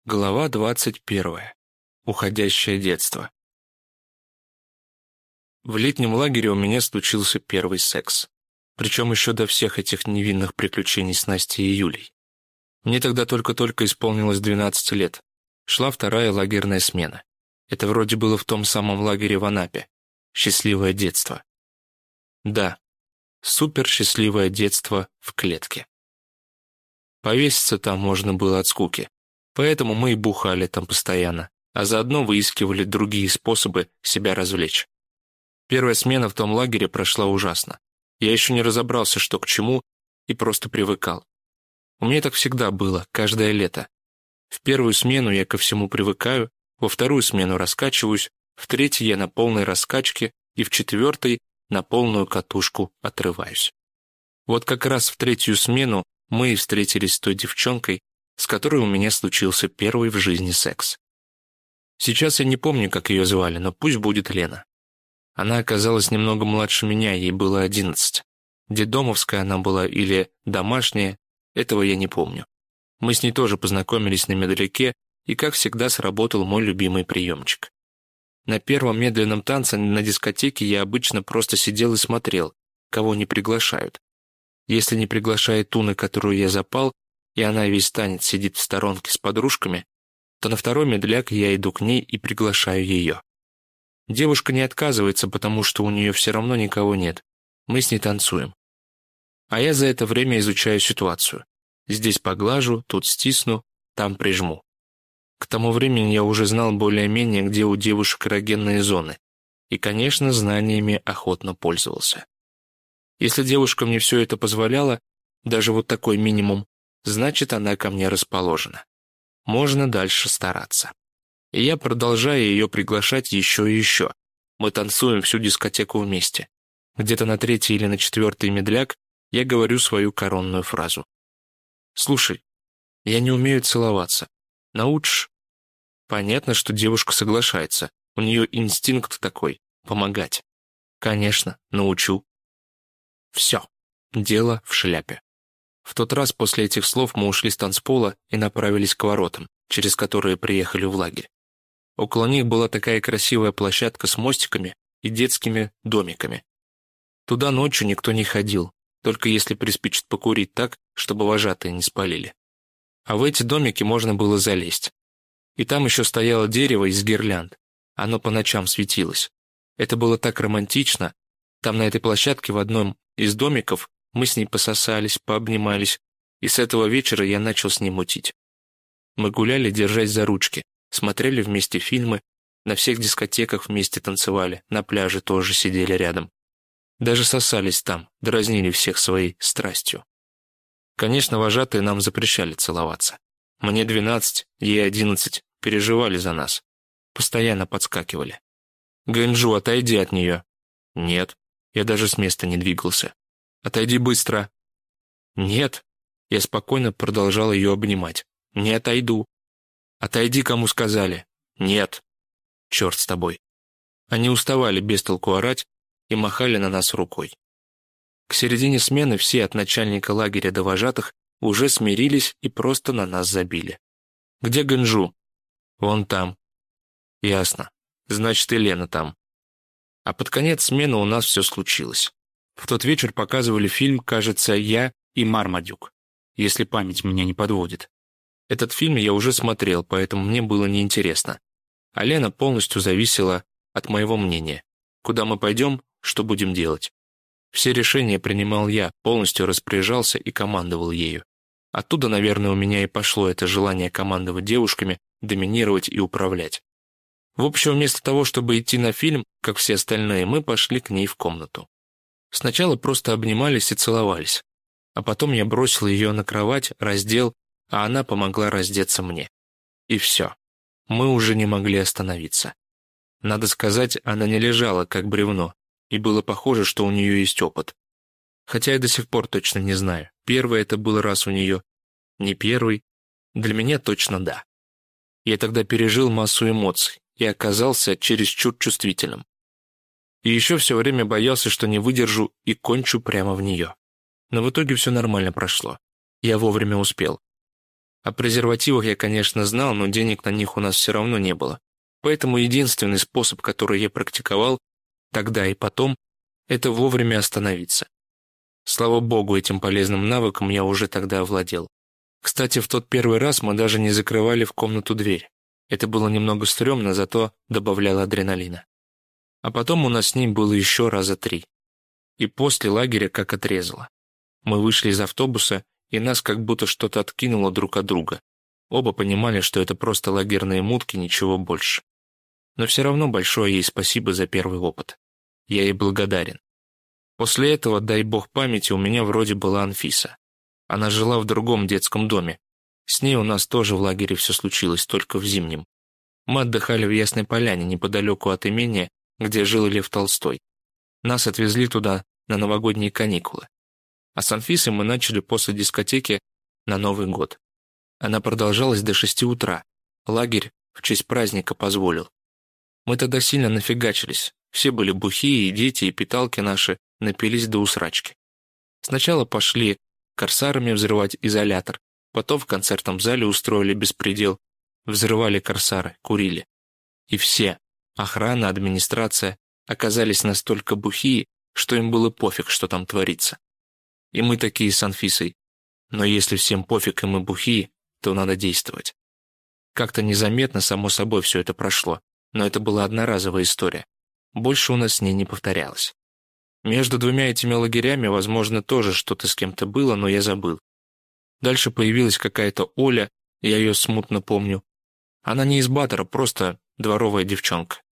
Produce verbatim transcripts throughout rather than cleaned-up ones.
Глава двадцать первая. Уходящее детство. В летнем лагере у меня случился первый секс. Причем еще до всех этих невинных приключений с Настей и Юлей. Мне тогда только-только исполнилось двенадцать лет. Шла вторая лагерная смена. Это вроде было в том самом лагере в Анапе. Счастливое детство. Да, супер счастливое детство в клетке. Повеситься там можно было от скуки. Поэтому мы и бухали там постоянно, а заодно выискивали другие способы себя развлечь. Первая смена в том лагере прошла ужасно. Я еще не разобрался, что к чему, и просто привыкал. У меня так всегда было, каждое лето. В первую смену я ко всему привыкаю, во вторую смену раскачиваюсь, в третьей я на полной раскачке, и в четвертой на полную катушку отрываюсь. Вот как раз в третью смену мы и встретились с той девчонкой, с которой у меня случился первый в жизни секс. Сейчас я не помню, как ее звали, но пусть будет Лена. Она оказалась немного младше меня, ей было одиннадцать. Детдомовская она была или домашняя, этого я не помню. Мы с ней тоже познакомились на медляке, и, как всегда, сработал мой любимый приемчик. На первом медленном танце на дискотеке я обычно просто сидел и смотрел, кого не приглашают. Если не приглашает ту, на которую я запал, и она весь танец сидит в сторонке с подружками, то на второй медляк я иду к ней и приглашаю ее. Девушка не отказывается, потому что у нее все равно никого нет. Мы с ней танцуем. А я за это время изучаю ситуацию. Здесь поглажу, тут стисну, там прижму. К тому времени я уже знал более-менее, где у девушек эрогенные зоны. И, конечно, знаниями охотно пользовался. Если девушка мне все это позволяла, даже вот такой минимум, значит, она ко мне расположена. Можно дальше стараться. И я продолжаю ее приглашать еще и еще. Мы танцуем всю дискотеку вместе. Где-то на третий или на четвертый медляк я говорю свою коронную фразу. «Слушай, я не умею целоваться. Научишь?» Понятно, что девушка соглашается. У нее инстинкт такой — помогать. Конечно, научу. Все. Дело в шляпе. В тот раз после этих слов мы ушли с танцпола и направились к воротам, через которые приехали в лагерь. Около них была такая красивая площадка с мостиками и детскими домиками. Туда ночью никто не ходил, только если приспичит покурить так, чтобы вожатые не спалили. А в эти домики можно было залезть. И там еще стояло дерево из гирлянд. Оно по ночам светилось. Это было так романтично. Там на этой площадке в одном из домиков мы с ней пососались, пообнимались, и с этого вечера я начал с ней мутить. Мы гуляли, держась за ручки, смотрели вместе фильмы, на всех дискотеках вместе танцевали, на пляже тоже сидели рядом. Даже сосались там, дразнили всех своей страстью. Конечно, вожатые нам запрещали целоваться. Мне двенадцать, ей одиннадцать, переживали за нас. Постоянно подскакивали. «Гэнджу, отойди от нее». «Нет». Я даже с места не двигался. «Отойди быстро». «Нет». Я спокойно продолжал ее обнимать. «Не отойду». «Отойди, кому сказали». «Нет». «Черт с тобой». Они уставали без толку орать и махали на нас рукой. К середине смены все от начальника лагеря до вожатых уже смирились и просто на нас забили. «Где Гэнджу?» «Вон там». «Ясно. Значит, и Лена там». А под конец смены у нас все случилось. В тот вечер показывали фильм, кажется, «Я и Мармадюк», если память меня не подводит. Этот фильм я уже смотрел, поэтому мне было неинтересно. А Лена полностью зависела от моего мнения. Куда мы пойдем, что будем делать. Все решения принимал я, полностью распоряжался и командовал ею. Оттуда, наверное, у меня и пошло это желание командовать девушками, доминировать и управлять. В общем, вместо того, чтобы идти на фильм, как все остальные, мы пошли к ней в комнату. Сначала просто обнимались и целовались. А потом я бросил ее на кровать, раздел, а она помогла раздеться мне. И все. Мы уже не могли остановиться. Надо сказать, она не лежала, как бревно, и было похоже, что у нее есть опыт. Хотя я до сих пор точно не знаю, первый это был раз у нее, не первый. Для меня точно да. Я тогда пережил массу эмоций и оказался чересчур чувствительным. И еще все время боялся, что не выдержу и кончу прямо в нее. Но в итоге все нормально прошло. Я вовремя успел. О презервативах я, конечно, знал, но денег на них у нас все равно не было. Поэтому единственный способ, который я практиковал тогда и потом, это вовремя остановиться. Слава богу, этим полезным навыком я уже тогда овладел. Кстати, в тот первый раз мы даже не закрывали в комнату дверь. Это было немного стрёмно, зато добавляло адреналина. А потом у нас с ней было еще раза три. И после лагеря как отрезало. Мы вышли из автобуса, и нас как будто что-то откинуло друг от друга. Оба понимали, что это просто лагерные мутки, ничего больше. Но все равно большое ей спасибо за первый опыт. Я ей благодарен. После этого, дай бог памяти, у меня вроде была Анфиса. Она жила в другом детском доме. С ней у нас тоже в лагере все случилось, только в зимнем. Мы отдыхали в Ясной Поляне, неподалеку от имения, где жил Лев Толстой. Нас отвезли туда на новогодние каникулы. А с Анфисой мы начали после дискотеки на Новый год. Она продолжалась до шести утра. Лагерь в честь праздника позволил. Мы тогда сильно нафигачились. Все были бухие, и дети, и питалки наши напились до усрачки. Сначала пошли корсарами взрывать изолятор, потом в концертном зале устроили беспредел, взрывали корсары, курили. И все, охрана, администрация, оказались настолько бухие, что им было пофиг, что там творится. И мы такие с Анфисой. Но если всем пофиг и мы бухие, то надо действовать. Как-то незаметно, само собой, все это прошло, но это была одноразовая история. Больше у нас с ней не повторялось. Между двумя этими лагерями, возможно, тоже что-то с кем-то было, но я забыл. Дальше появилась какая-то Оля, я ее смутно помню. Она не из Баттера, просто дворовая девчонка.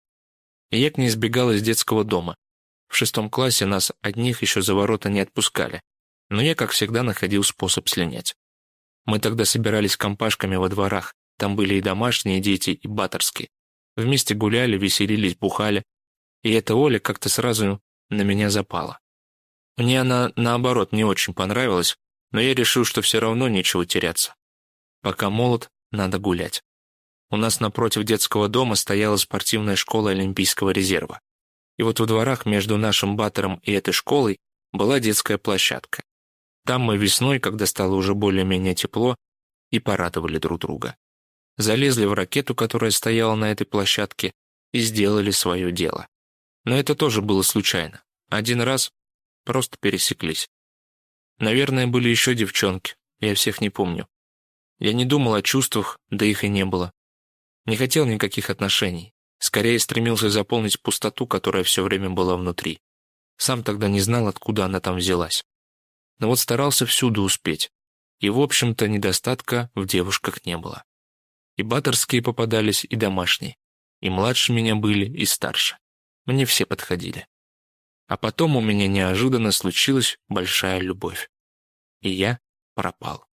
И я к ней сбегал из детского дома. В шестом классе нас одних еще за ворота не отпускали, но я, как всегда, находил способ слинять. Мы тогда собирались компашками во дворах, там были и домашние дети, и баттерские. Вместе гуляли, веселились, бухали. И эта Оля как-то сразу на меня запала. Мне она, наоборот, не очень понравилась, но я решил, что все равно нечего теряться. Пока молод, надо гулять. У нас напротив детского дома стояла спортивная школа Олимпийского резерва. И вот во дворах между нашим Баттером и этой школой была детская площадка. Там мы весной, когда стало уже более-менее тепло, и порадовали друг друга. Залезли в ракету, которая стояла на этой площадке, и сделали свое дело. Но это тоже было случайно. Один раз просто пересеклись. Наверное, были еще девчонки, я всех не помню. Я не думал о чувствах, да их и не было. Не хотел никаких отношений. Скорее стремился заполнить пустоту, которая все время была внутри. Сам тогда не знал, откуда она там взялась. Но вот старался всюду успеть. И, в общем-то, недостатка в девушках не было. И баттерские попадались, и домашние. И младше меня были, и старше. Мне все подходили. А потом у меня неожиданно случилась большая любовь. И я пропал.